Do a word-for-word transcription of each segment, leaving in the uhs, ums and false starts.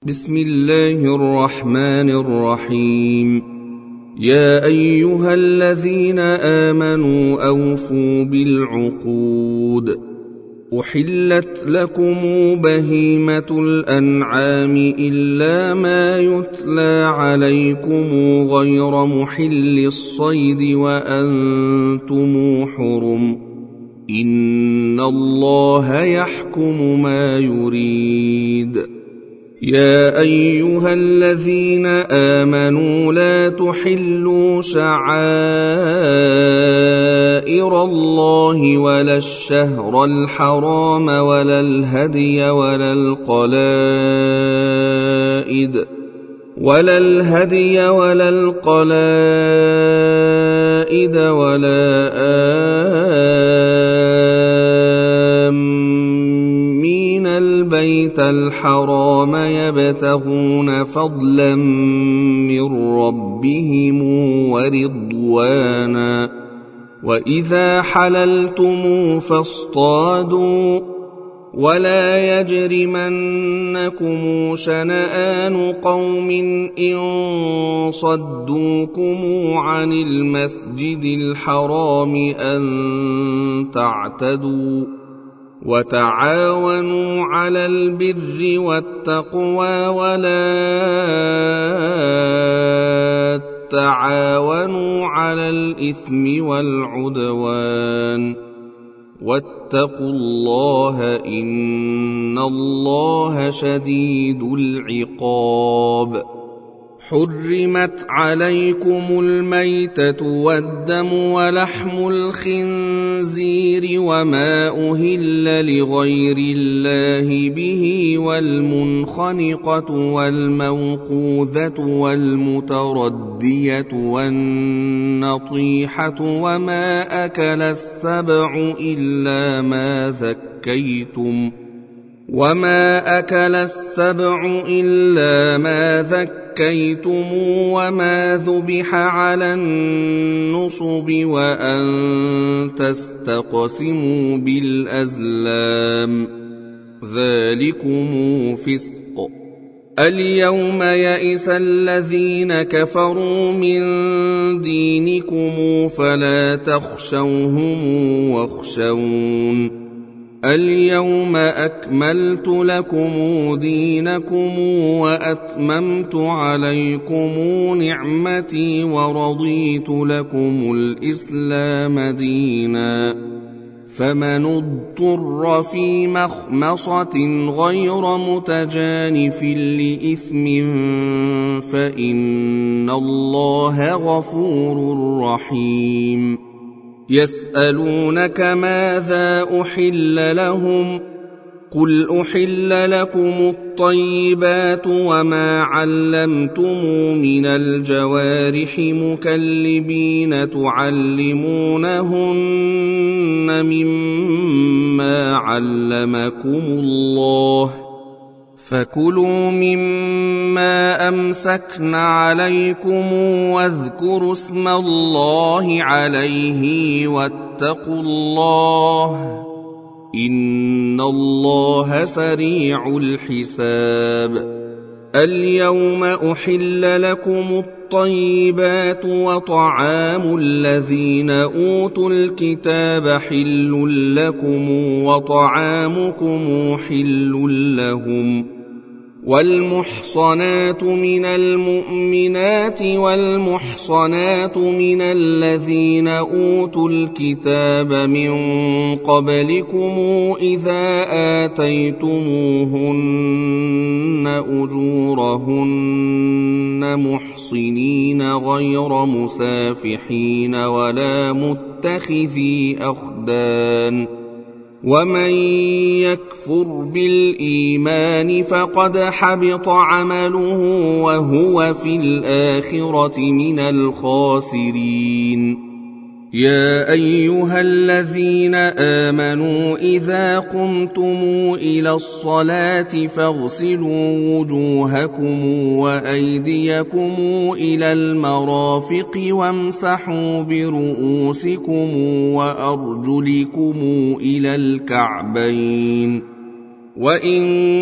بسم الله الرحمن الرحيم. يا أيها الذين آمنوا أوفوا بالعقود. أحلت لكم بهيمة الأنعام إلا ما يتلى عليكم غير محل الصيد وأنتم حرم. إن الله يحكم ما يريد. يا أيها الذين آمنوا لا تحلوا شعائر الله ولا الشهر الحرام ولا الهدي ولا القلائد ولا الهدي ولا القلائد ولا آمين البيت الحرام يبتغون فضلا من ربهم ورضوانا. وإذا حللتم فاصطادوا ولا يجرمنكم شنآن قوم إن صدوكم عن المسجد الحرام أن تعتدوا. وتعاونوا على البر والتقوى ولا تعاونوا على الإثم والعدوان. واتقوا الله إن الله شديد العقاب. حرمت عليكم الميتة والدم ولحم الخنزير وما أهل لغير الله به والمنخنقة والموقوذة والمتردية والنطيحة وما أكل السبع إلا ما ذكيتم وما أكل السبع إلا ما ذكيتم وما ذبح على النصب وأن تستقسموا بالأزلام ذلكم فسق. اليوم يئس الذين كفروا من دينكم فلا تخشوهم واخشون. اليوم أكملت لكم دينكم وأتممت عليكم نعمتي ورضيت لكم الإسلام دينا. فمن اضطر في مخمصة غير متجانف لإثم فإن الله غفور رحيم. يسألونك ماذا أحل لهم قل أحل لكم الطيبات وما علمتم من الجوارح مكلبين تعلمونهن مما علمكم الله فكلوا مما أمسكن عليكم واذكروا اسم الله عليه واتقوا الله إن الله سريع الحساب. اليوم أحل لكم الطيبات وطعام الذين أوتوا الكتاب حل لكم وطعامكم حل لهم. والمحصنات من المؤمنات والمحصنات من الذين أوتوا الكتاب من قبلكم إذا آتيتموهن أجورهن محصنين غير مسافحين ولا متخذي أخدان. ومن يكفر بالإيمان فقد حبط عمله وهو في الآخرة من الخاسرين. يا أيها الذين آمنوا إذا قمتم إلى الصلاة فاغسلوا وجوهكم وأيديكم إلى المرافق وامسحوا برؤوسكم وأرجلكم إلى الكعبين وإن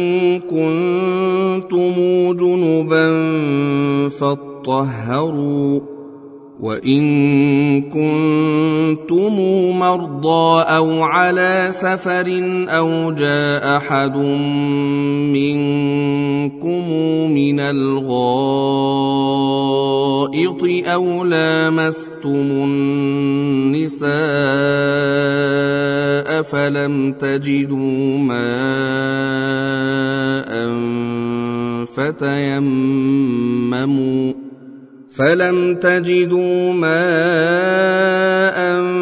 كنتم جنبا فاطهروا وإن كنتم مرضى أو على سفر أو جاء أحد منكم من الغائط أو لامستم النساء فلم تجدوا ماء فتيمموا فلم تجدوا ماء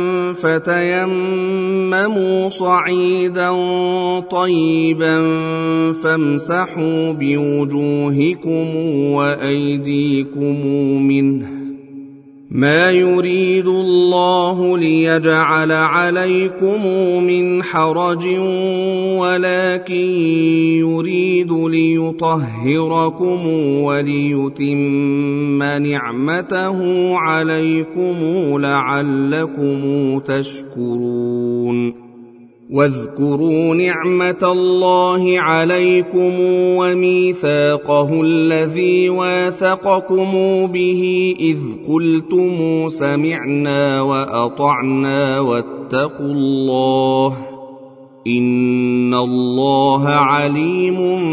فتيمموا صعيدا طيبا فامسحوا بوجوهكم وأيديكم منه ما يريد الله ليجعل عليكم من حرج ولكن يريد ليطهركم وليتم نعمته عليكم لعلكم تشكرون واذكروا نعمة الله عليكم وميثاقه الذي واثقكم به إذ قلتم سمعنا وأطعنا واتقوا الله إن الله عليم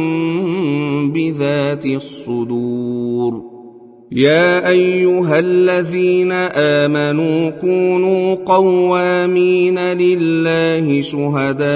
بذات الصدور يا أيها الذين آمنوا كونوا قوامين لله شهداء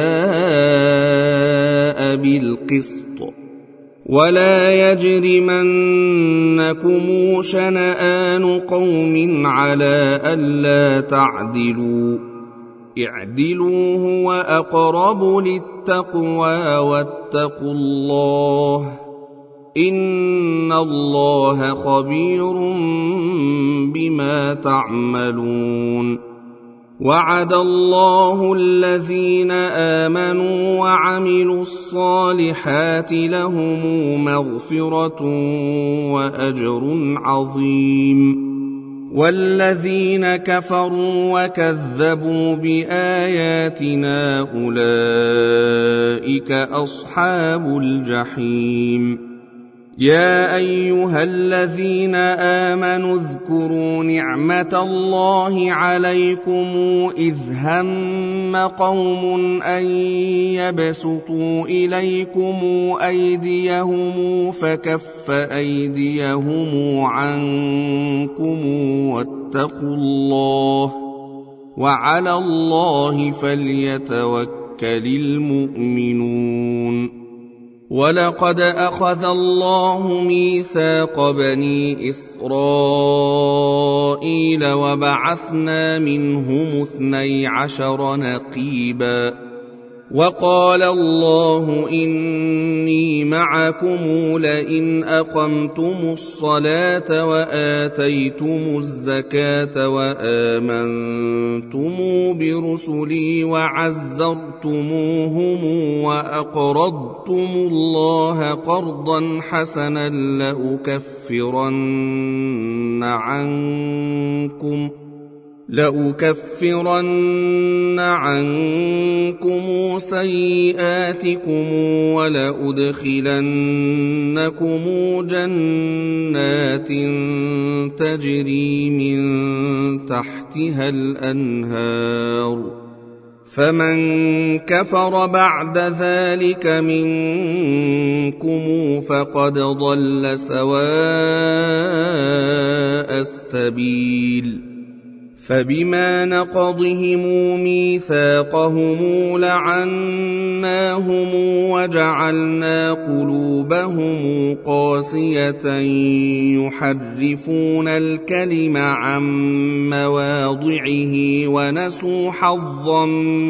بالقسط ولا يجرمنكم شنآن قوم على ألا تعدلوا اعدلوا هو أقرب للتقوى واتقوا الله إن الله خبير بما تعملون وعد الله الذين آمنوا وعملوا الصالحات لهم مغفرة وأجر عظيم والذين كفروا وكذبوا بآياتنا أولئك أصحاب الجحيم يا أيها الذين آمنوا اذكروا نعمة الله عليكم إذ هم قوم أن يبسطوا إليكم أيديهم فكف أيديهم عنكم واتقوا الله وعلى الله فليتوكل المؤمنون ولقد أخذ الله ميثاق بني إسرائيل وبعثنا منهم اثني عشر نقيبا وقال الله إني معكم لئن أقمتم الصلاة وآتيتم الزكاة وآمنتم برسلي وعزرتموهم وأقرضتم الله قرضا حسنا لأكفرن عنكم لأكفرن عنكم سيئاتكم ولأدخلنكم جنات تجري من تحتها الأنهار فمن كفر بعد ذلك منكم فقد ضل سواء السبيل فبما نقضهم ميثاقهم لعناهم وجعلنا قلوبهم قاسية يحرفون الكلم عن مواضعه ونسوا حظا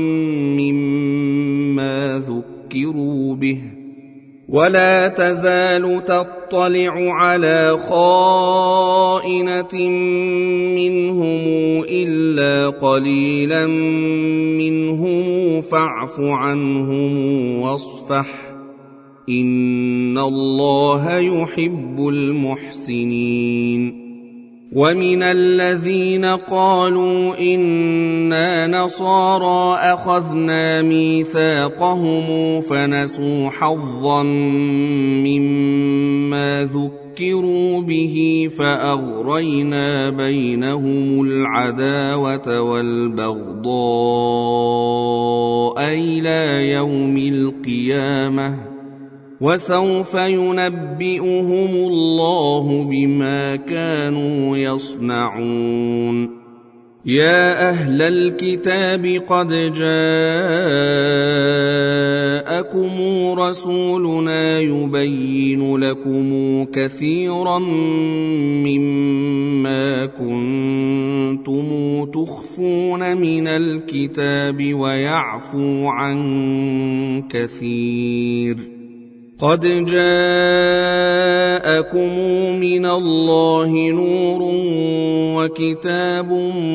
مما ذكروا به ولا تزال تطلع على خائنة منهم إلا قليلا منهم فاعف عنهم واصفح إن الله يحب المحسنين ومن الذين قالوا إنا نصارى أخذنا ميثاقهم فنسوا حظا مما ذكروا به فأغرينا بينهم العداوة والبغضاء إلى يوم القيامة وسوف ينبئهم الله بما كانوا يصنعون. يا أهل الكتاب قد جاءكم رسولنا يبين لكم كثيرا مما كنتم تخفون من الكتاب ويعفو عن كثير. قد جاءكم من الله نور وكتاب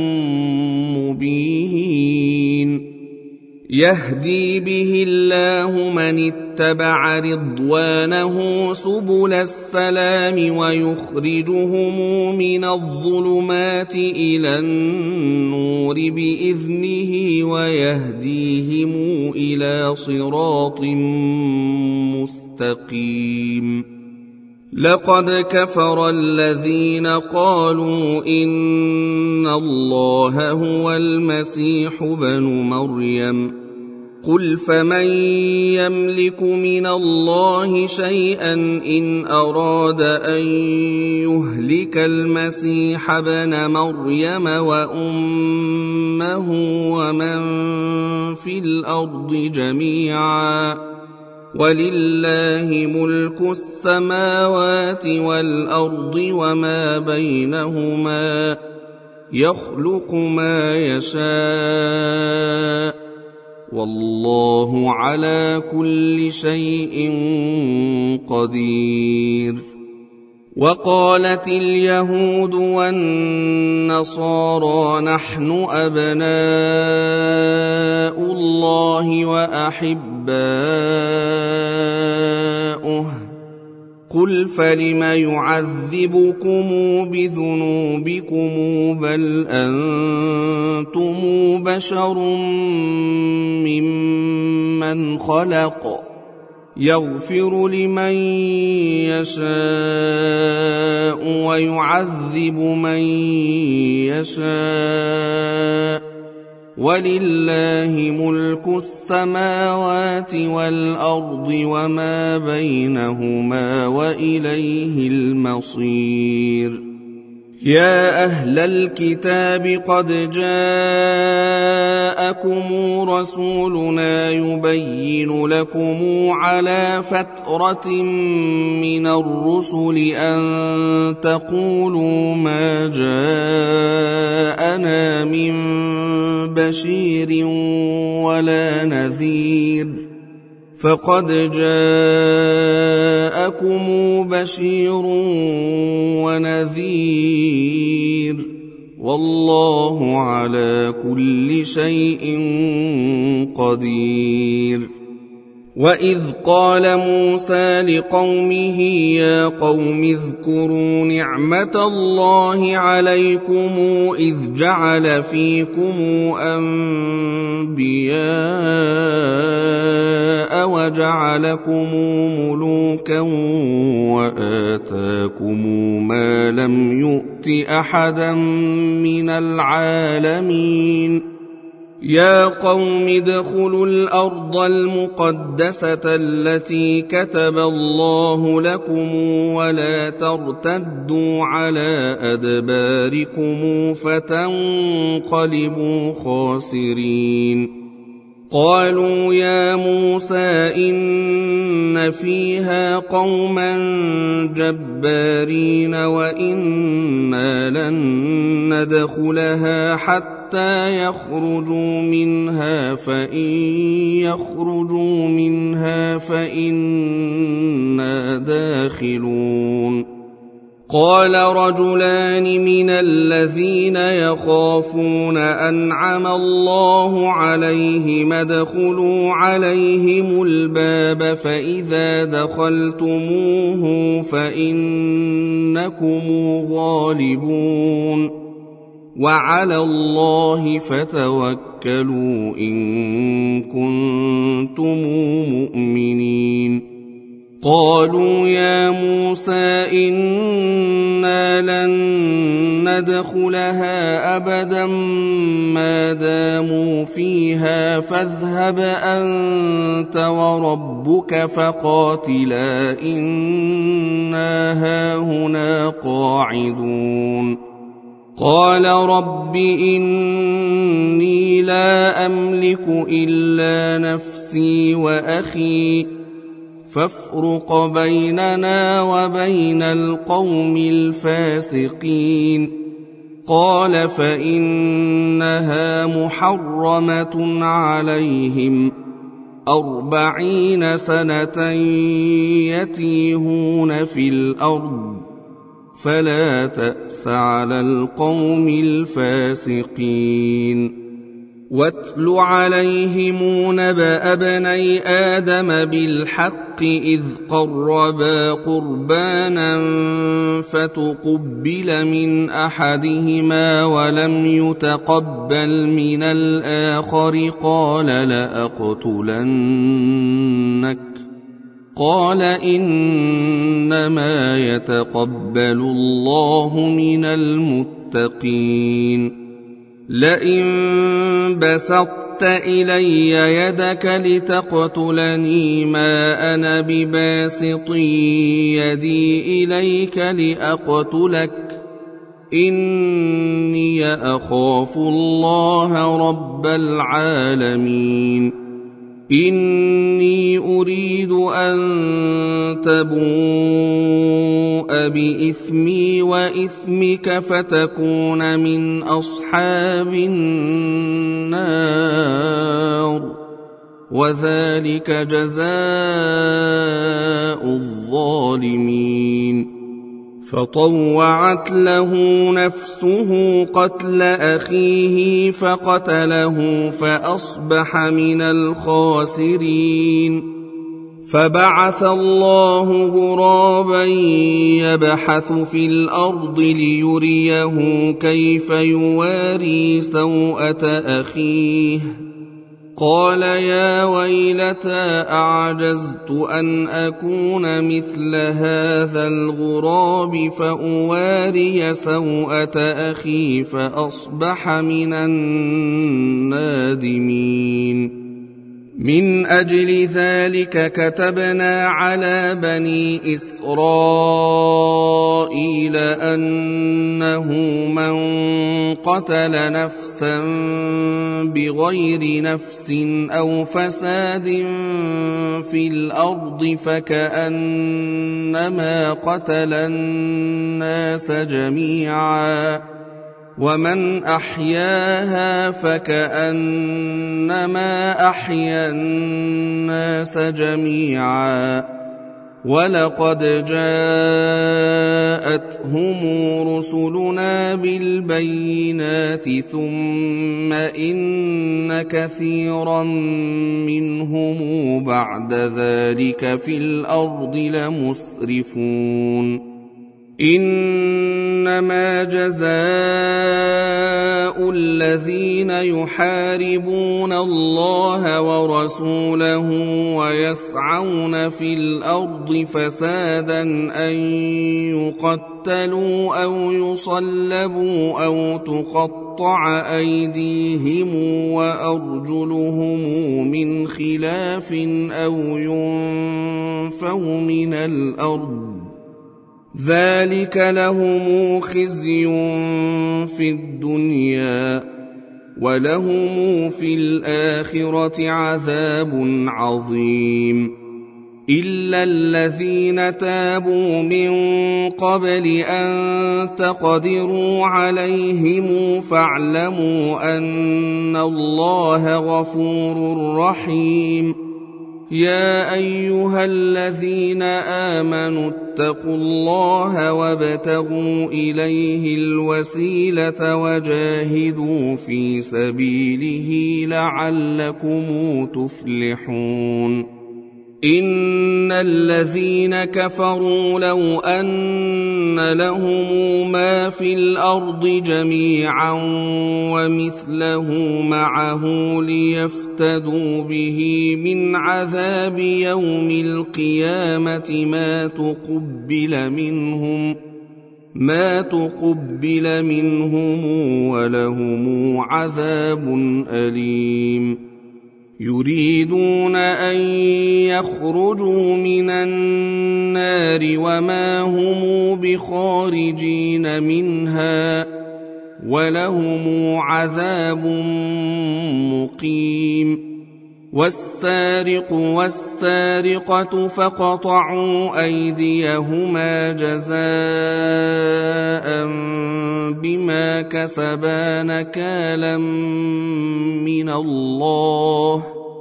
مبين يهدي به الله من اتبع رضوانه سبل السلام ويخرجهم من الظلمات إلى النور بإذنه ويهديهم إلى صراط مستقيم. لقد كفر الذين قالوا إن الله هو المسيح ابن مريم قل فمن يملك من الله شيئا إن أراد أن يهلك المسيح ابن مريم وأمه ومن في الأرض جميعا ولله ملك السماوات والأرض وما بينهما يخلق ما يشاء والله على كل شيء قدير. وقالت اليهود والنصارى نحن أبناء الله وأحباؤه قل فلم يعذبكم بذنوبكم بل أنتم بشر ممن خلق يغفر لمن يشاء ويعذب من يشاء ولله ملك السماوات والأرض وما بينهما وإليه المصير. يا أهل الكتاب قد جاءكم رسولنا يبين لكم على فترة من الرسل أن تقولوا ما جاءنا من بشير ولا نذير فقد جاءكم بشير ونذير والله على كل شيء قدير. وإذ قال موسى لقومه يا قوم اذكروا نعمة الله عليكم إذ جعل فيكم أنبياء وجعلكم ملوكا وآتاكم ما لم يؤت أحدا من العالمين. يا قوم ادخلوا الأرض المقدسة التي كتب الله لكم ولا ترتدوا على أدباركم فتنقلبوا خاسرين. قالوا يا موسى إن فيها قوما جبارين وإنا لن ندخلها حتى يخرجوا منها فإن يخرجوا منها فإنا داخلون. قال رجلان من الذين يخافون أنعم الله عليهم ادخلوا عليهم الباب فإذا دخلتموه فإنكم غالبون وعلى الله فتوكلوا إن كنتم مؤمنين. قالوا يا موسى إنا لن ندخلها أبدا ما داموا فيها فاذهب أنت وربك فقاتلا إنا هاهنا قاعدون. قال رب إني لا أملك إلا نفسي وأخي فافرق بيننا وبين القوم الفاسقين. قال فإنها محرمة عليهم أربعين سنة يتيهون في الأرض فلا تأس على القوم الفاسقين. واتل عليهم نبأ ابني آدم بالحق إذ قربا قربانا فتقبل من أحدهما ولم يتقبل من الآخر قال لأقتلنك قال إنما يتقبل الله من المتقين. لئن بسطت إلي يدك لتقتلني ما أنا بباسط يدي إليك لأقتلك إني أخاف الله رب العالمين. إني أريد أن تبوء بإثمي وإثمك فتكون من أصحاب النار وذلك جزاء الظالمين. فطوعت له نفسه قتل أخيه فقتله فأصبح من الخاسرين. فبعث الله غرابا يبحث في الأرض ليريه كيف يواري سوءة أخيه قال يا ويلتى أعجزت أن أكون مثل هذا الغراب فأواري سوءة أخي فأصبح من النادمين. من أجل ذلك كتبنا على بني إسرائيل أنه من قتل نفسا بغير نفس أو فساد في الأرض فكأنما قتل الناس جميعا ومن أحياها فكأنما أحيا الناس جميعا ولقد جاءتهم رسلنا بالبينات ثم إن كثيرا منهم بعد ذلك في الأرض لمسرفون. إنما جزاء الذين يحاربون الله ورسوله ويسعون في الأرض فسادا أن يقتلوا أو يصلبوا أو تقطع أيديهم وأرجلهم من خلاف أو ينفوا من الأرض ذلك لهم خزي في الدنيا ولهم في الآخرة عذاب عظيم. إلا الذين تابوا من قبل أن تقدروا عليهم فاعلموا أن الله غفور رحيم. يا أيها الذين آمنوا اتقوا الله وابتغوا إليه الوسيلة وجاهدوا في سبيله لعلكم تفلحون إن الذين كفروا لو أن لهم ما في الأرض جميعا ومثله معه ليفتدوا به من عذاب يوم القيامة ما تقبل منهم ما تقبل منهم ولهم عذاب أليم يريدون أن يخرجوا من النار وما هم بخارجين منها ولهم عذاب مقيم والسارق والسارقة فاقطعوا أيديهما جزاء بما كسبا نكالا من الله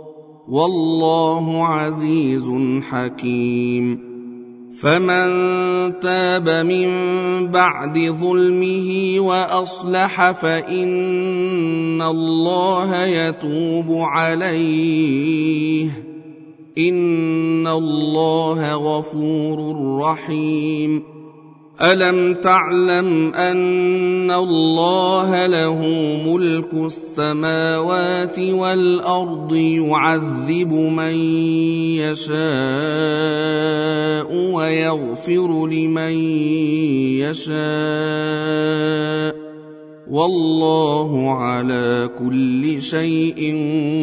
والله عزيز حكيم فمن تاب من بعد ظلمه وأصلح فإن الله يتوب عليه إن الله غفور رحيم ألم تعلم أن الله له ملك السماوات والأرض يعذب من يشاء ويغفر لمن يشاء والله على كل شيء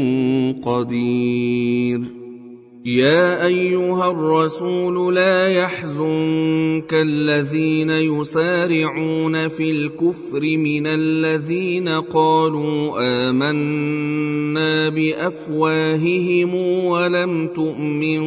قدير يا أيها الرسول لا يحزنك الذين يسارعون في الكفر من الذين قالوا آمنا بأفواههم ولم تؤمن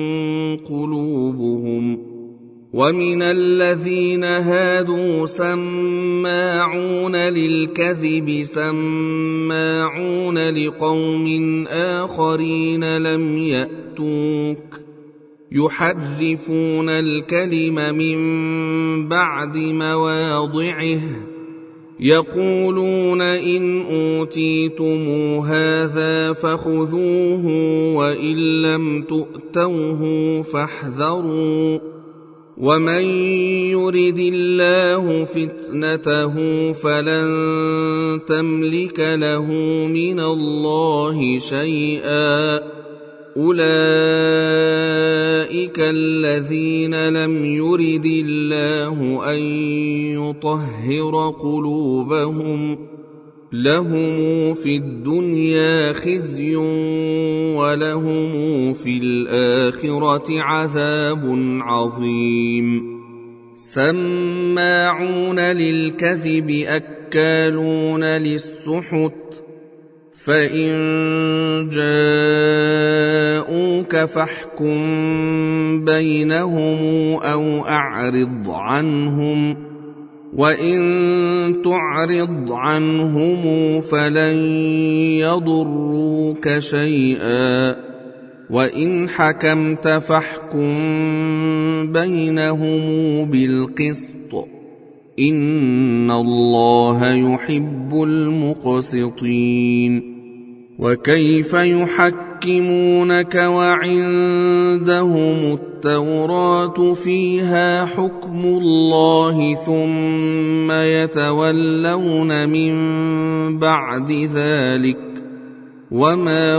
قلوبهم ومن الذين هادوا سماعون للكذب سماعون لقوم آخرين لم يأتوك يحرفون الكلم من بعد مواضعه يقولون إن أوتيتم هذا فخذوه وإن لم تؤتوه فاحذروا ومن يرد الله فتنته فلن تملك له من الله شيئا أولئك الذين لم يرد الله أن يطهر قلوبهم لهم في الدنيا خزي ولهم في الآخرة عذاب عظيم سماعون للكذب أكالون للسحت فإن جاءوك فاحكم بينهم أو أعرض عنهم وإن تعرض عنهم فلن يضروك شيئا وإن حكمت فاحكم بينهم بالقسط إن الله يحب المقسطين وكيف يحكمونك وعندهم التوراة فيها حكم الله ثم يتولون من بعد ذلك وما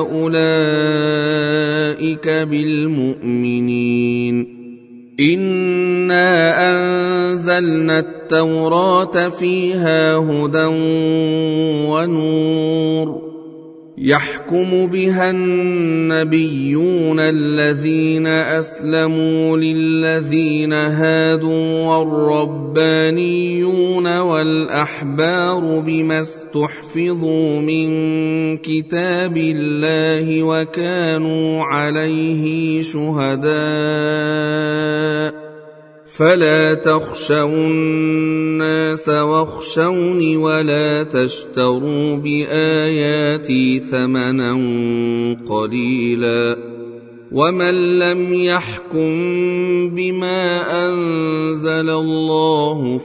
أولئك بالمؤمنين إنا أنزلنا التوراة فيها هدى ونور يحكم بها النبيون الذين أسلموا للذين هادوا والربانيون والأحبار بما استحفظوا من كتاب الله وكانوا عليه شهداء فلا تخشوا الناس واخشوني ولا تشتروا بآياتي ثمنا قليلا ومن لم يحكم بما أنزل الله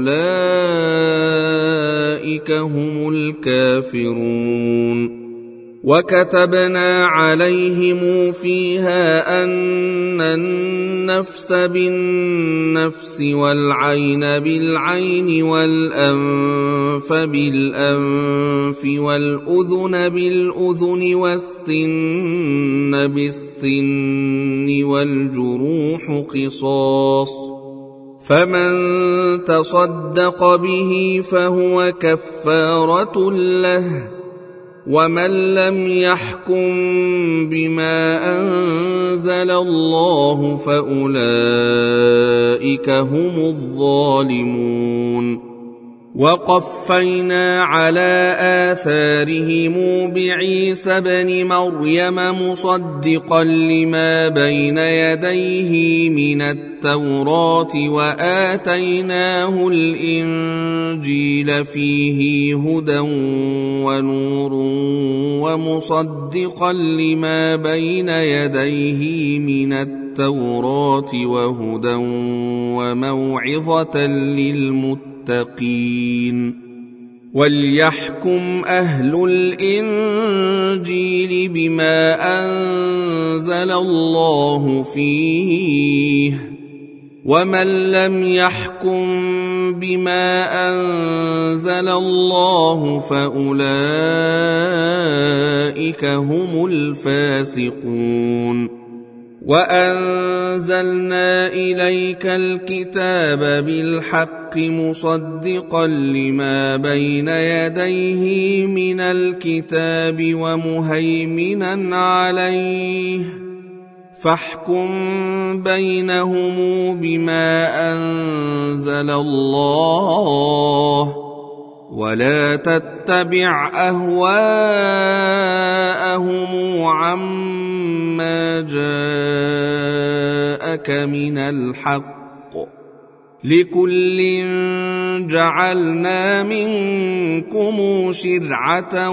فأولئك هم الكافرون وكتبنا عليهم فيها أن النفس بالنفس والعين بالعين والأنف بالأنف والأذن بالأذن والسن بالسن والجروح قصاص فمن تصدق به فهو كفارة له ومن لم يحكم بما أنزل الله فأولئك هم الظالمون وقفينا على آثارهم بعيسى ابن مريم مصدقا لما بين يديه من التوراة وآتيناه الإنجيل فيه هدى ونور ومصدقا لما بين يديه من التوراة وهدى وموعظة للمتقين وليحكم أهل الإنجيل بما أنزل الله فيه ومن لم يحكم بما أنزل الله فأولئك هم الفاسقون وأنزلنا إليك الكتاب بالحق مصدقا لما بين يديه من الكتاب ومهيمنا عليه فاحكم بينهم بما أنزل الله ولا تتبع أهواءهم عما جاءك من الحق لكل جعلنا منكم شرعة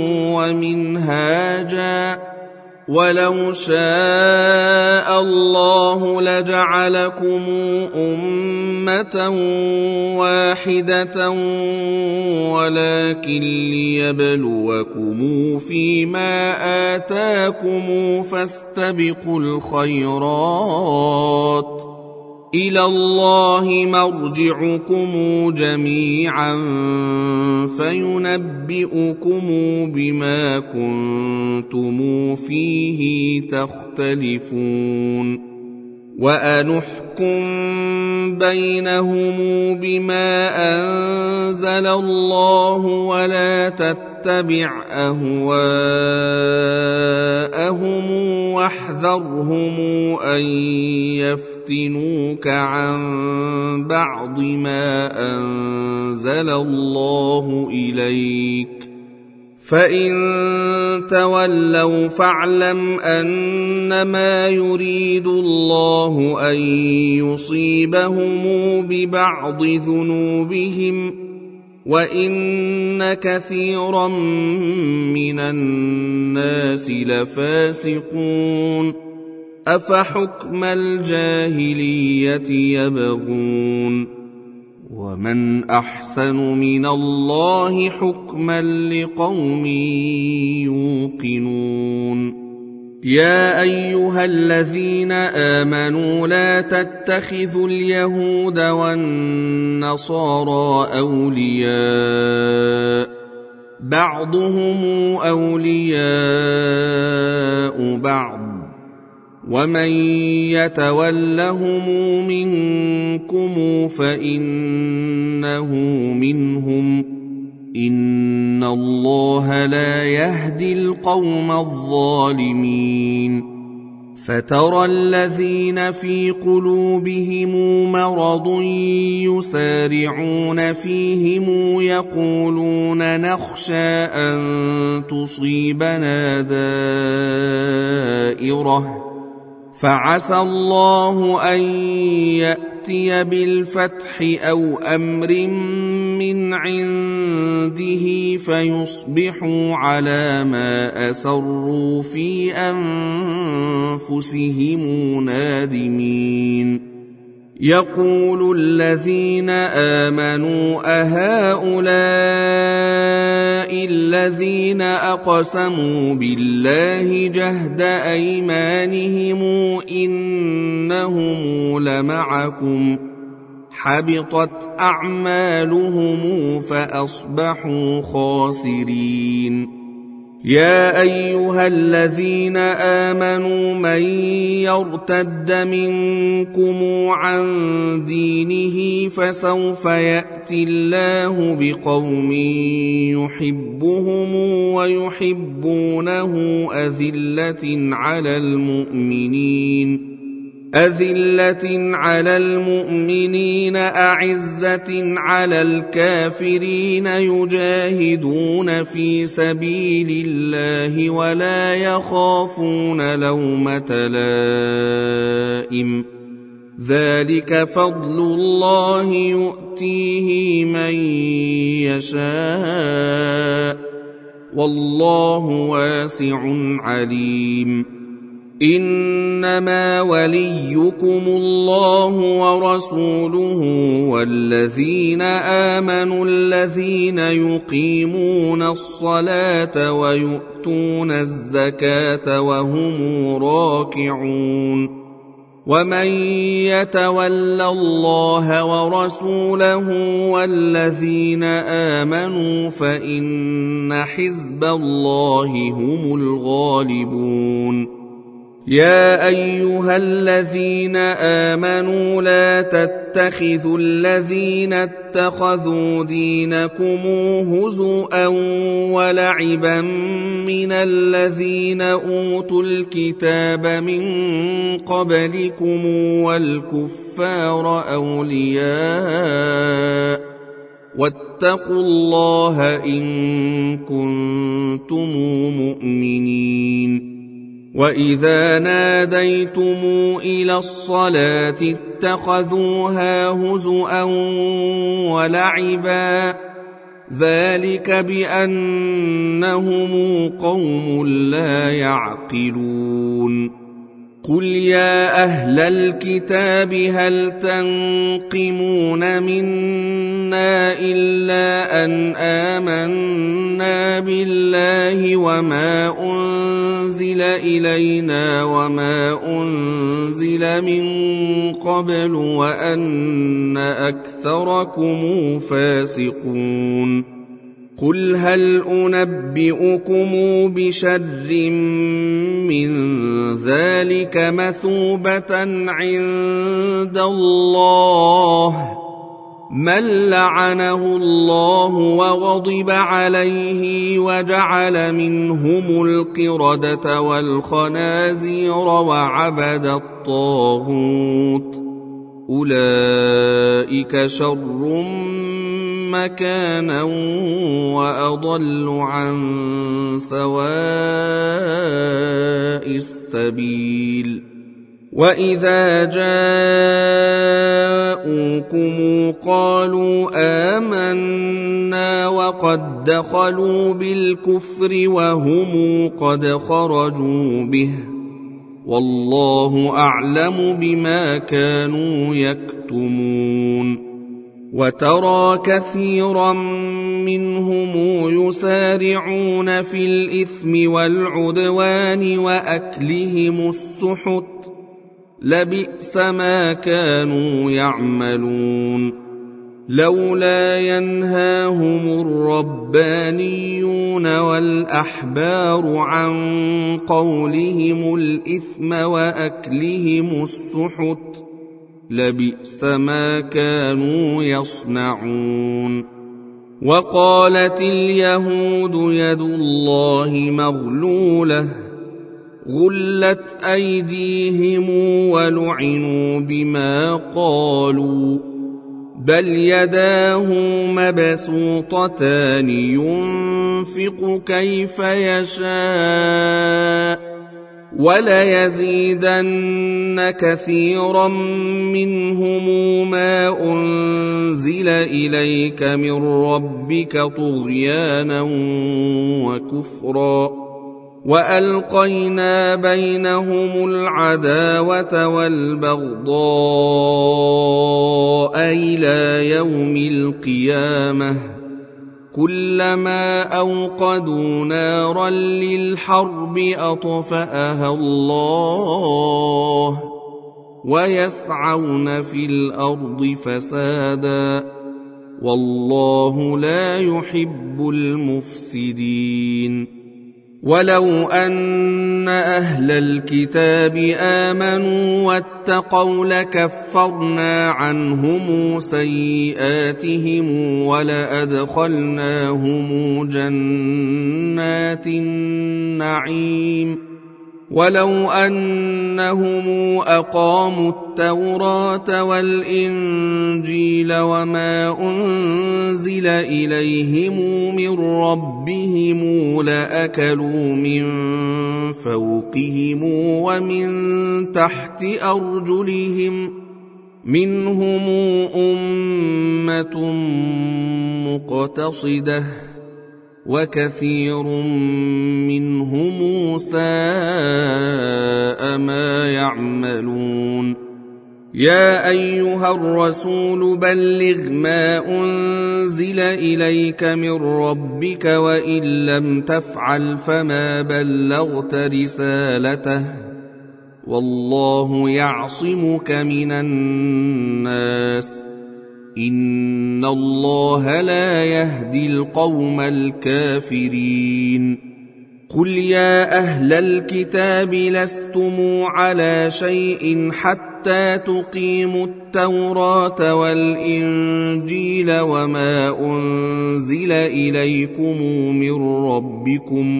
ومنهاجا ولو شاء الله لجعلكم أمة واحدة ولكن ليبلوكم فيما آتاكم فاستبقوا الخيرات إلى الله مرجعكم جميعا فينبئكم بما كنتم فيه تختلفون وأنحكم بينهم بما أنزل الله ولا تتبع أهواءهم واحذرهم أن يفتنوك عن بعض ما أنزل الله إليك فإن تولوا فاعلم أنما يريد الله أن يصيبهم ببعض ذنوبهم وإن كثيرا من الناس لفاسقون أفحكم الجاهلية يبغون ومن أحسن من الله حكما لقوم يوقنون يا أيها الذين آمنوا لا تتخذوا اليهود والنصارى أولياء بعضهم أولياء بعض ومن يتولهم منكم فإنه منهم إن الله لا يهدي القوم الظالمين فترى الذين في قلوبهم مرض يسارعون فيهم يقولون نخشى أن تصيبنا دائرة فعسى الله أن يأتي بالفتح أو أمر من عنده فيصبحوا على ما أسروا في أنفسهم نادمين. يقول الذين آمنوا أهؤلاء الذين أقسموا بالله جهد أيمانهم إنهم لمعكم حبطت أعمالهم فأصبحوا خاسرين. يا أيها الذين آمنوا من يرتد منكم عن دينه فسوف يأتي الله بقوم يحبهم ويحبونه أذلة على المؤمنين أذلة على المؤمنين أعزة على الكافرين يجاهدون في سبيل الله ولا يخافون لومة لائم ذلك فضل الله يؤتيه من يشاء والله واسع عليم. إنما وليكم الله ورسوله والذين آمنوا الذين يقيمون الصلاة ويؤتون الزكاة وهم راكعون. ومن يتول الله ورسوله والذين آمنوا فإن حزب الله هم الغالبون. يا أيها الذين آمنوا لا تتخذوا الذين اتخذوا دينكم هزؤا ولعبا من الذين أوتوا الكتاب من قبلكم والكفار أولياء واتقوا الله إن كنتم مؤمنين. وإذا ناديتم إلى الصلاة اتخذوها هزؤا ولعبا ذلك بأنهم قوم لا يعقلون. قل يا أهل الكتاب هل تنقمون منا إلا أن آمنا بالله وما أنزل إلينا وما أنزل من قبل وأن أكثركم فاسقون. قل هل أنبئكم بشر من ذلك مثوبة عند الله من لعنه الله وغضب عليه وجعل منهم القردة والخنازير وعبد الطاغوت أولئك شر مكانا وأضل عن سواء السبيل. وإذا جاءوكم قالوا آمنا وقد دخلوا بالكفر وهم قد خرجوا به والله أعلم بما كانوا يكتمون. وترى كثيرا منهم يسارعون في الإثم والعدوان وأكلهم السحت لبئس ما كانوا يعملون. لولا ينهاهم الربانيون والأحبار عن قولهم الإثم وأكلهم السحت لبئس ما كانوا يصنعون. وقالت اليهود يد الله مغلولة غلت أيديهم ولعنوا بما قالوا بل يداه مبسوطتان ينفق كيف يشاء وليزيدن كثيرا منهم ما أنزل إليك من ربك طغيانا وكفرا وألقينا بينهم العداوة والبغضاء إلى يوم القيامة كلما أوقدوا نارا للحرب أطفأها الله ويسعون في الأرض فسادا والله لا يحب المفسدين ولو أن أهل الكتاب آمنوا واتقوا لكفرنا عنهم سيئاتهم ولأدخلناهم جنات النعيم ولو أنهم أقاموا التوراة والإنجيل وما أنزل إليهم من ربهم لأكلوا من فوقهم ومن تحت أرجلهم منهم أمة مقتصدة وكثير منهم ساء ما يعملون يا أيها الرسول بلغ ما أنزل إليك من ربك وإن لم تفعل فما بلغت رسالته والله يعصمك من الناس إن الله لا يهدي القوم الكافرين قل يا أهل الكتاب لستم على شيء حتى تقيموا التوراة والإنجيل وما أنزل إليكم من ربكم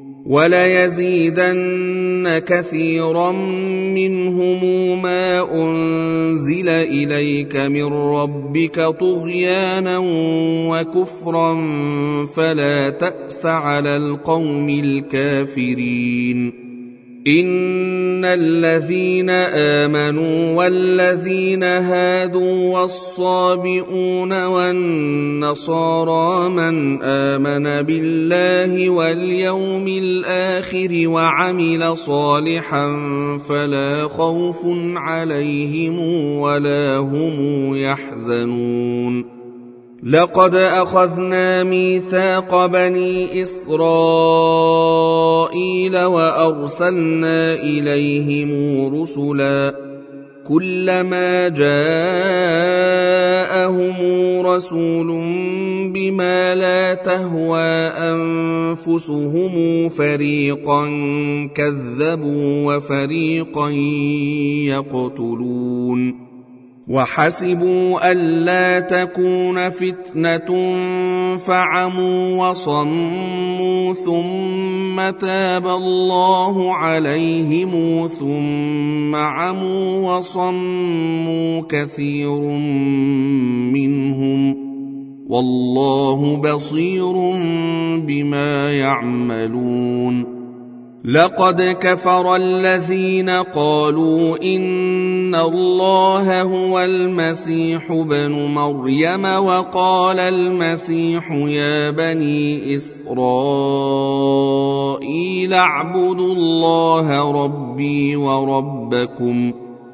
وليزيدن كثيرا منهم ما أنزل إليك من ربك طغيانا وكفرا فلا تأس على القوم الكافرين إن الذين آمنوا والذين هادوا والصابئون والنصارى من آمن بالله واليوم الآخر وعمل صالحا فلا خوف عليهم ولا هم يحزنون لقد أخذنا ميثاق بني إسرائيل وأرسلنا إليهم رسلا كلما جاءهم رسول بما لا تهوى أنفسهم فريقا كذبوا وفريقا يقتلون وحسبوا ألا تكون فتنة فعموا وصموا ثم تاب الله عليهم ثم عموا وصموا كثير منهم والله بصير بما يعملون لقد كفر الذين قالوا إن الله هو المسيح ابن مريم وقال المسيح يا بني إسرائيل اعبدوا الله ربي وربكم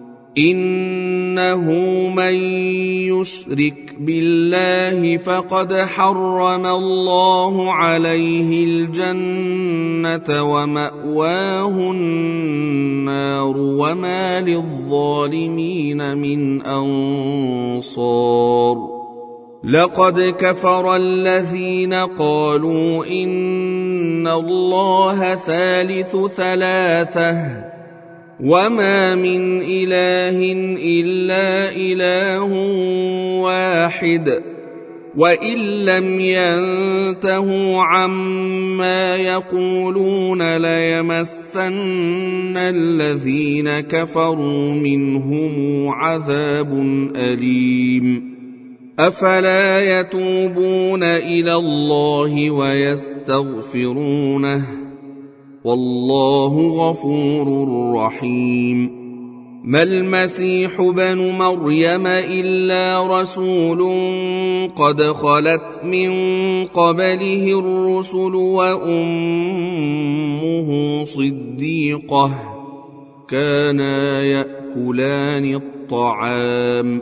إنه من يشرك بالله فقد حرم الله عليه الجنة ومأواه النار وما للظالمين من أنصار لقد كفر الذين قالوا إن الله ثالث ثلاثة وما من إله إلا إله واحد وإن لم ينتهوا عما يقولون ليمسن الذين كفروا منهم عذاب أليم أفلا يتوبون إلى الله ويستغفرونه والله غفور رحيم. ما المسيح ابن مريم إلا رسول قد خلت من قبله الرسل وأمه صديقة كانا يأكلان الطعام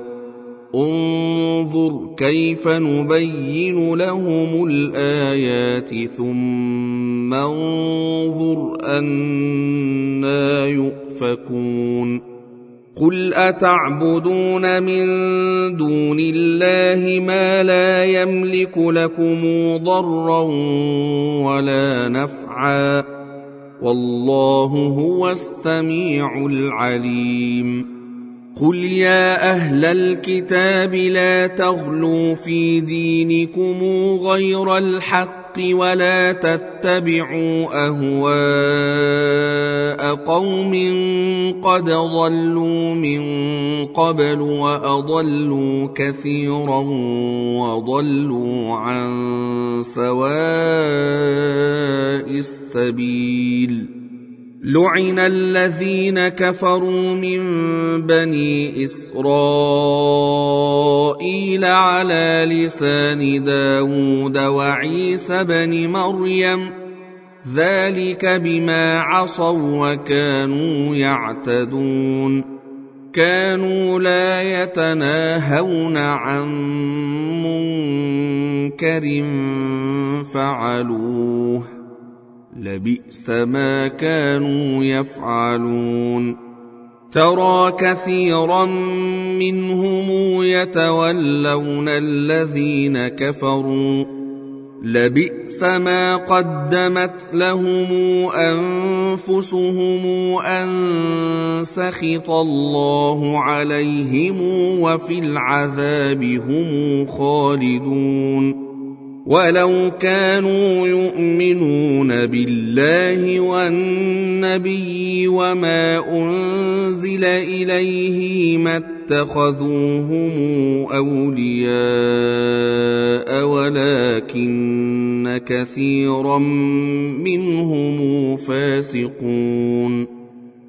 انظر كيف نبين لهم الآيات ثم انظر أنى يؤفكون. قل أتعبدون من دون الله ما لا يملك لكم ضرا ولا نفعا والله هو السميع العليم. قل يا أهل الكتاب لا تغلوا في دينكم غير الحق ولا تتبعوا أهواء قوم قد ضلوا من قبل وأضلوا كثيرا وضلوا عن سواء السبيل. لعن الذين كفروا من بني إسرائيل على لسان داود وعيسى بن مريم ذلك بما عصوا وكانوا يعتدون. كانوا لا يتناهون عن منكر فعلوه لبئس ما كانوا يفعلون. ترى كثيرا منهم يتولون الذين كفروا لبئس ما قدمت لهم أنفسهم أن سخط الله عليهم وفي العذاب هم خالدون. ولو كانوا يؤمنون بالله والنبي وما أنزل إليه ما اتخذوهم أولياء ولكن كثيرا منهم فاسقون.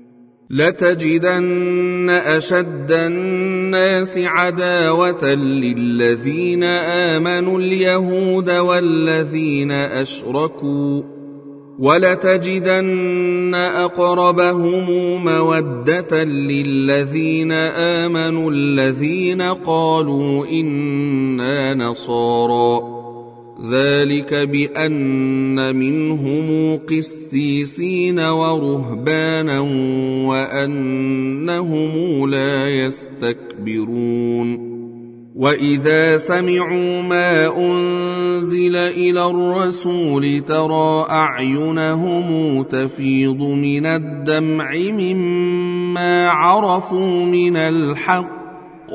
لتجدن أشد الناس عداوة للذين آمنوا اليهود والذين أشركوا ولتجدن أقربهم مودة للذين آمنوا الذين قالوا إنا نصارى ذلك بأن منهم قسيسين ورهبانا وأنهم لا يستكبرون. وإذا سمعوا ما أنزل إلى الرسول ترى أعينهم تفيض من الدمع مما عرفوا من الحق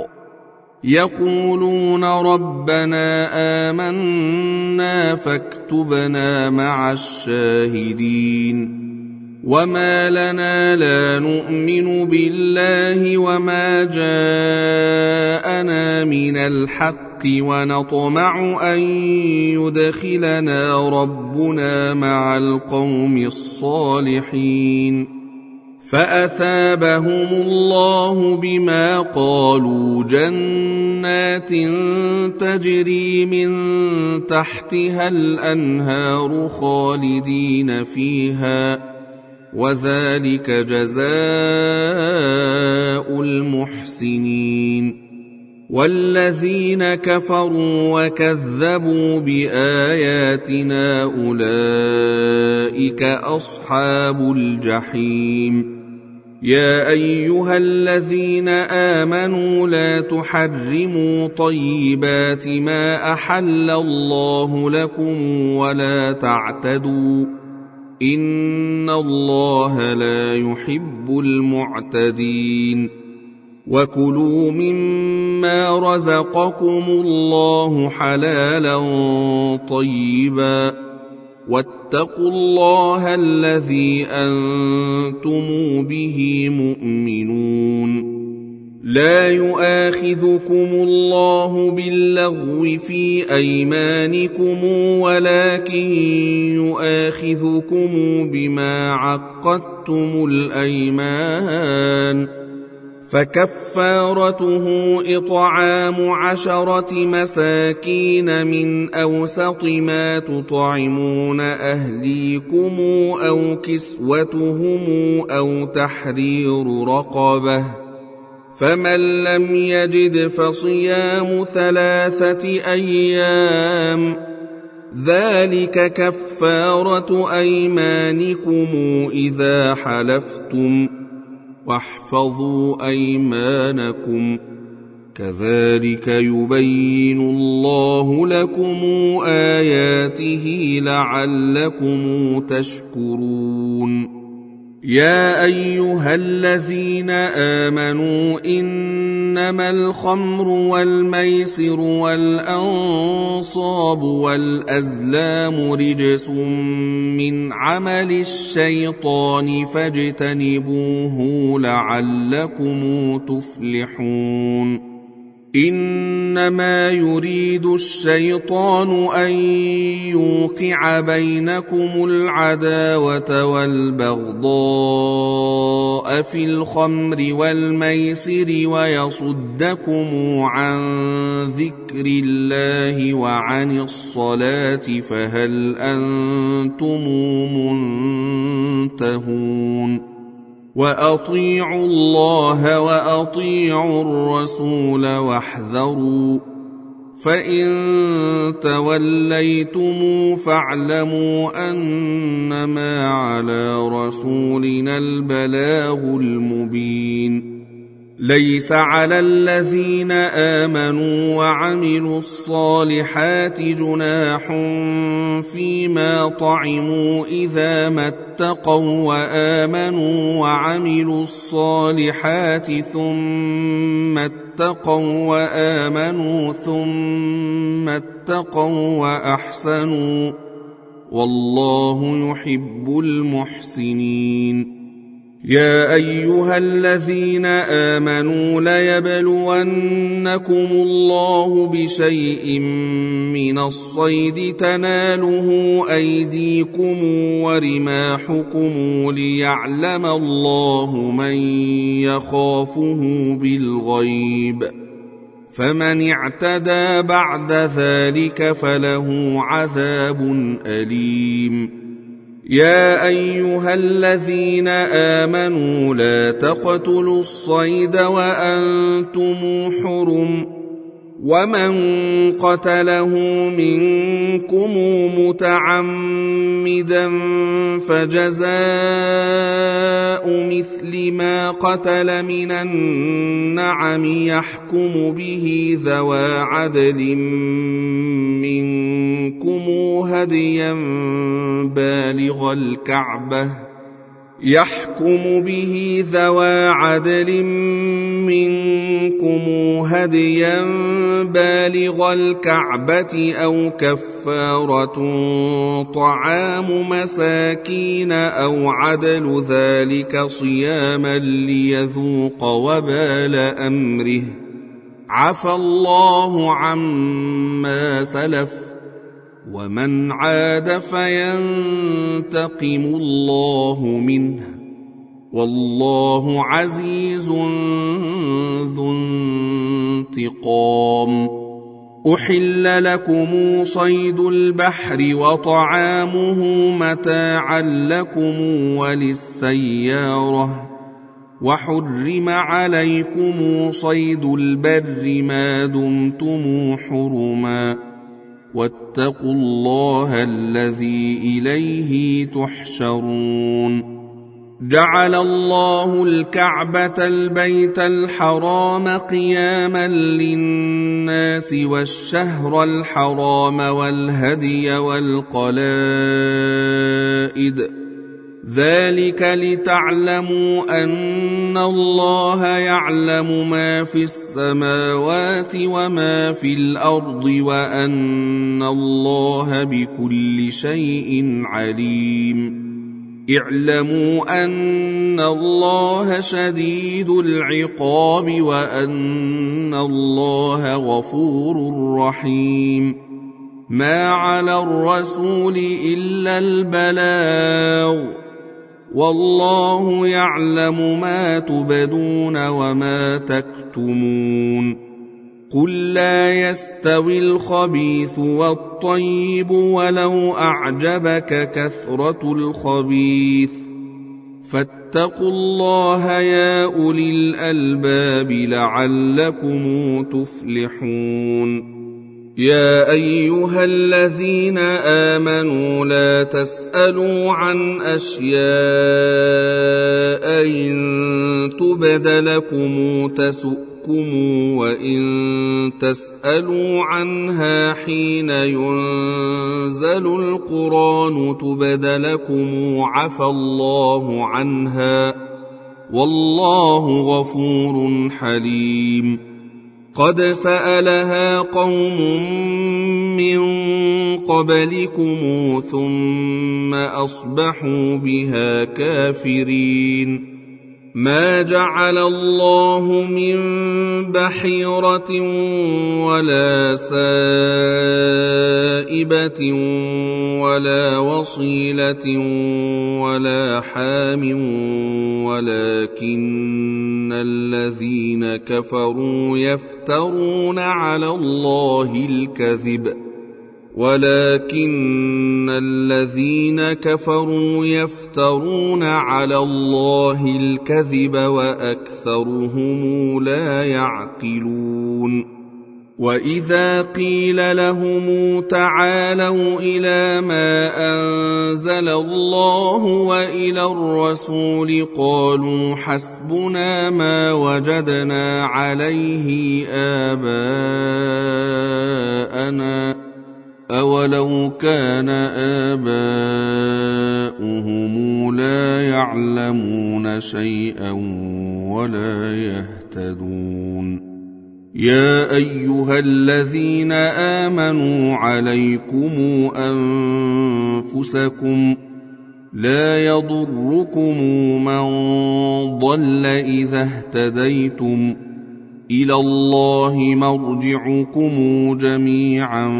يقولون ربنا آمنا فاكتبنا مع الشاهدين. وما لنا لا نؤمن بالله وما جاءنا من الحق ونطمع أن يدخلنا ربنا مع القوم الصالحين. فأثابهم الله بما قالوا جنات تجري من تحتها الأنهار خالدين فيها وذلك جزاء المحسنين. والذين كفروا وكذبوا بآياتنا أولئك أصحاب الجحيم. يا أيها الذين آمنوا لا تحرموا طيبات ما أحل الله لكم ولا تعتدوا إن الله لا يحب المعتدين. وكلوا مما رزقكم الله حلالا طيبا واتقوا الله الذي أنتم به مؤمنون. لا يؤاخذكم الله باللغو في أيمانكم ولكن يؤاخذكم بما عقدتم الأيمان، فكفارته إطعام عشرة مساكين من أوسط ما تطعمون أهليكم أو كسوتهم أو تحرير رقبة، فمن لم يجد فصيام ثلاثة أيام، ذلك كفارة أيمانكم إذا حلفتم، واحفظوا أيمانكم، كذلك يبين الله لكم آياته لعلكم تشكرون. يا أيها الذين آمنوا إنما الخمر والميسر والأنصاب والأزلام رجس من عمل الشيطان فاجتنبوه لعلكم تفلحون. إنما يريد الشيطان أن يوقع بينكم العداوة والبغضاء في الخمر والميسر ويصدكم عن ذكر الله وعن الصلاة فهل أنتم منتهون. وأطيعوا الله وأطيعوا الرسول واحذروا، فإن توليتم فاعلموا أنما على رسولنا البلاغ المبين. ليس على الذين آمنوا وعملوا الصالحات جناح فيما طعموا إذا ما اتقوا وآمنوا وعملوا الصالحات ثم اتقوا وآمنوا ثم اتقوا وأحسنوا، والله يحب المحسنين. يا أيها الذين آمنوا ليبلونكم الله بشيء من الصيد تناله أيديكم ورماحكم ليعلم الله من يخافه بالغيب، فمن اعتدى بعد ذلك فله عذاب أليم. يا أيها الذين آمنوا لا تقتلوا الصيد وأنتم حرم، ومن قتله منكم متعمدا فجزاء مثل ما قتل من النعم يحكم به ذوى عدل منكم هديا بالغ الكعبة يحكم به ذوى عدل منكم هديا بالغ الكعبة أو كفارة طعام مساكين أو عدل ذلك صياما ليذوق وبال أمره، عفى الله عما سلف، ومن عاد فينتقم الله منه، والله عزيز ذو انتقام. أحل لكم صيد البحر وطعامه متاعا لكم وللسيارة، وحرم عليكم صيد البر ما دمتم حرما، واتقوا الله الذي إليه تحشرون. جعل الله الكعبة البيت الحرام قياما للناس والشهر الحرام والهدي والقلائد، ذلك لتعلموا أن الله يعلم ما في السماوات وما في الأرض وأن الله بكل شيء عليم. اعلموا أن الله شديد العقاب وأن الله غفور رحيم. ما على الرسول إلا البلاغ، والله يعلم ما تبدون وما تكتمون. قل لا يستوي الخبيث والطيب ولو أعجبك كثرة الخبيث، فاتقوا الله يا أولي الألباب لعلكم تفلحون. يا أيها الذين آمنوا لا تسألوا عن أشياء إن تبد لكم تسؤكم، وإن تسألوا عنها حين ينزل القرآن تبد لكم عفى الله عنها، والله غفور حليم. قد سألها قوم من قبلكم ثم أصبحوا بها كافرين. ما جعل الله من بحيرة ولا سائبة ولا وصيلة ولا حام، ولكن الذين كفروا يفترون على الله الكذب ولكن الذين كفروا يفترون على الله الكذب وأكثرهم لا يعقلون. وإذا قيل لهم تعالوا إلى ما أنزل الله وإلى الرسول قالوا حسبنا ما وجدنا عليه آباءنا أولو كان آباؤهم لا يعلمون شيئا ولا يهتدون. يا أيها الذين آمنوا عليكم أنفسكم لا يضركم من ضل إذا اهتديتم، إلى الله مرجعكم جميعا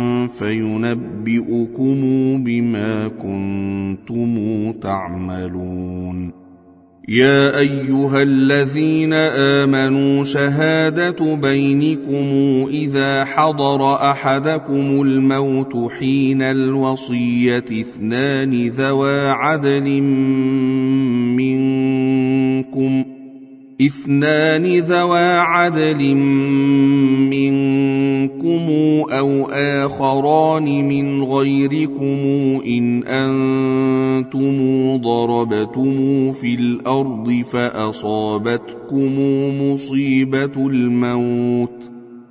فينبئكم بما كنتم تعملون. يا أيها الذين آمنوا شهادة بينكم إذا حضر أحدكم الموت حين الوصية اثنان ذوى عدل منكم اثنان ذوى عدل منكم أو آخران من غيركم إن أنتم ضربتم في الأرض فأصابتكم مصيبة الموت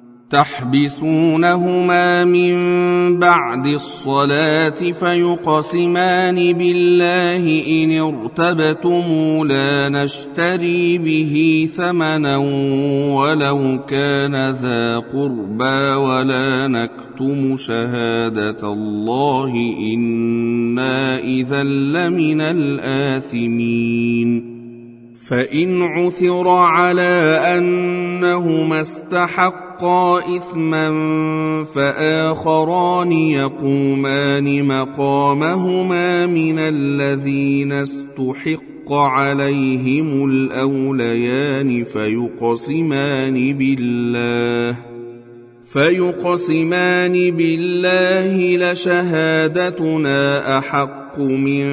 تحبسونهما من بعد الصلاة فيقسمان بالله إن ارتبتم لا نشتري به ثمنا ولو كان ذا قربى ولا نكتم شهادة الله إنا إذا لمن الآثمين. فإن عثر على أنهما استحقا إثما فآخران يقومان مقامهما من الذين استحق عليهم الأوليان فيقسمان بالله فيقسمان بالله لشهادتنا أحق من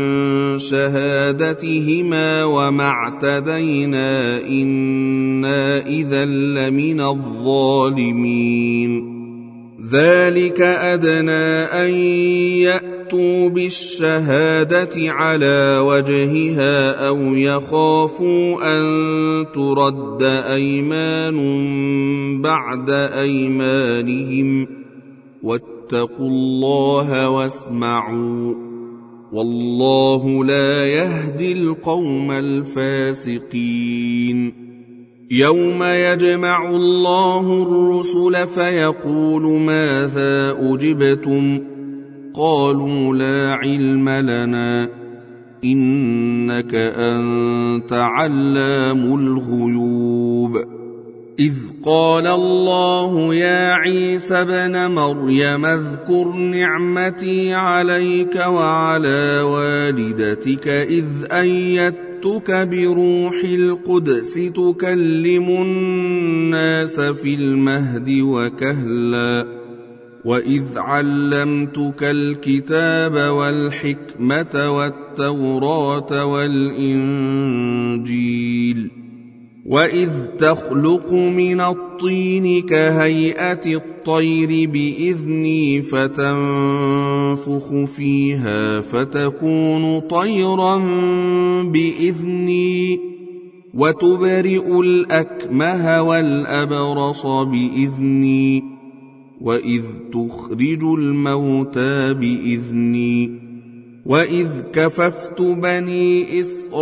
شهادتهما وما اعتدينا إنا إذا لمن الظالمين. ذلك أدنى أن يأتوا بالشهادة على وجهها أو يخافوا أن ترد أيمان بعد أيمانهم واتقوا الله واسمعوا والله لا يهدي القوم الفاسقين. يوم يجمع الله الرسل فيقول ماذا أجبتم قالوا لا علم لنا إنك أنت علام الغيوب إذ قال الله يا عيسى ابن مريم اذكر نعمتي عليك وعلى والدتك إذ أيدتك بروح القدس تكلم الناس في المهد وكهلا وإذ علمتك الكتاب والحكمة والتوراة والإنجيل وإذ تخلق من الطين كهيئة الطير بإذني فتنفخ فيها فتكون طيرا بإذني وتبرئ الأكمه والأبرص بإذني وإذ تخرج الموتى بإذني وإذ كففت بني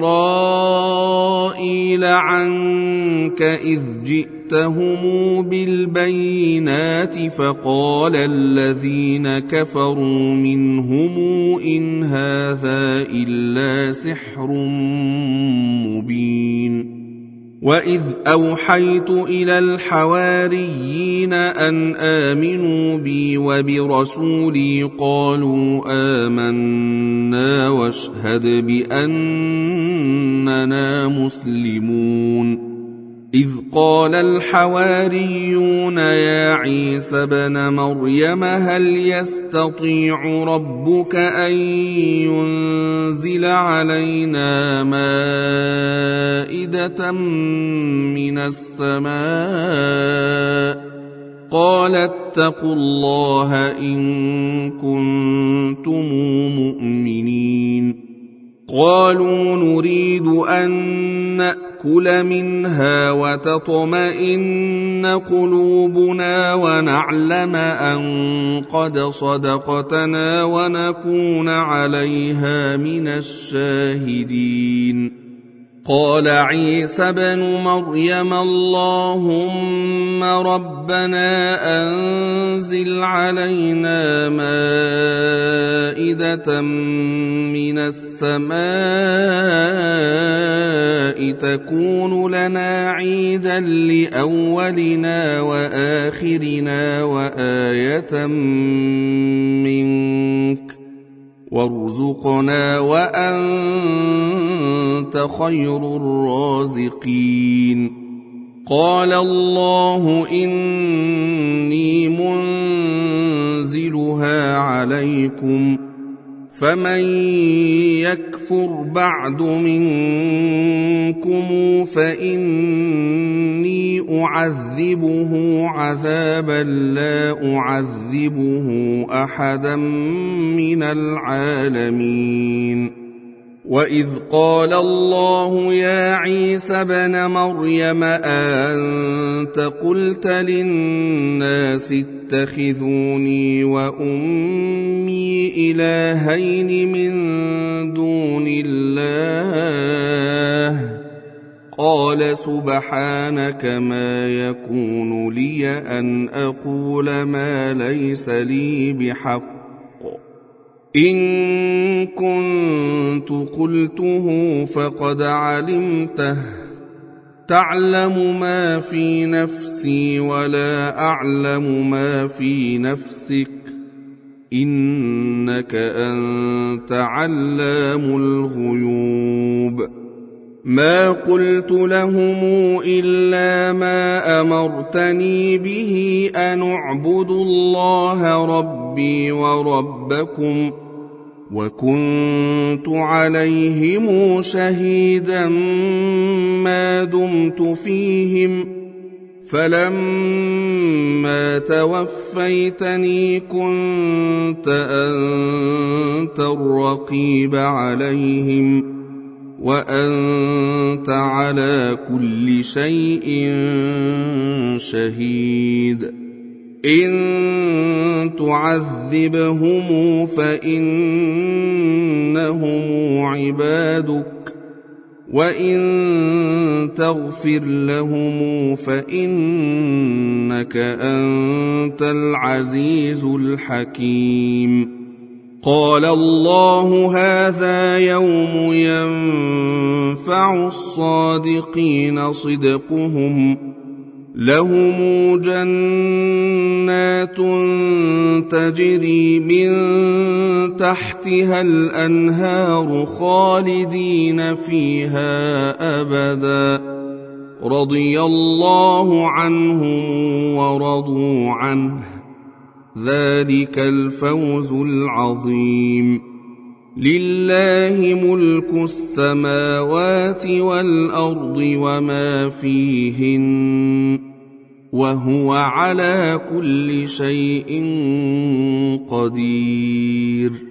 إسرائيل عنك إذ جئتهم بالبينات فقال الذين كفروا منهم إن هذا إلا سحر مبين وإذ أوحيت إلى الحواريين أن آمنوا بي وبرسولي قالوا آمنا واشهد بأننا مسلمون إذ قال الحواريون يا عيسى ابن مريم هل يستطيع ربك أن ينزل علينا مائدة من السماء قال اتقوا الله إن كنتم مؤمنين قالوا نريد أن نأكل منها وتطمئن قلوبنا ونعلم أن قد صدقتنا ونكون عليها من الشاهدين قال عيسى ابن مريم اللهم ربنا أنزل علينا مائدة من السماء تكون لنا عيدا لأولنا وآخرنا وآية منك وارزقنا وأنت خير الرازقين قال الله إني منزلها عليكم فمن يكفر بعد منكم فإني أعذبه عذابا لا أعذبه أحدا من العالمين وإذ قال الله يا عيسى ابن مريم أأنت قلت للناس اتخذوني وأمي إلهين من دون الله قال سبحانك ما يكون لي أن أقول ما ليس لي بحق إن كنت قلته فقد علمته تعلم ما في نفسي ولا أعلم ما في نفسك إنك أنت علام الغيوب ما قلت لهم إلا ما أمرتني به أن اعبدوا الله ربي وربكم وكنت عليهم شهيدا ما دمت فيهم فلما توفيتني كنت أنت الرقيب عليهم وأنت على كل شيء شهيد إن تعذبهم فإنهم عبادك وإن تغفر لهم فإنك أنت العزيز الحكيم قال الله هذا يوم ينفع الصادقين صدقهم لهم جنات تجري من تحتها الأنهار خالدين فيها أبدا رضي الله عنهم ورضوا عنه ذلك الفوز العظيم لله ملك السماوات والأرض وما فيهن وهو على كل شيء قدير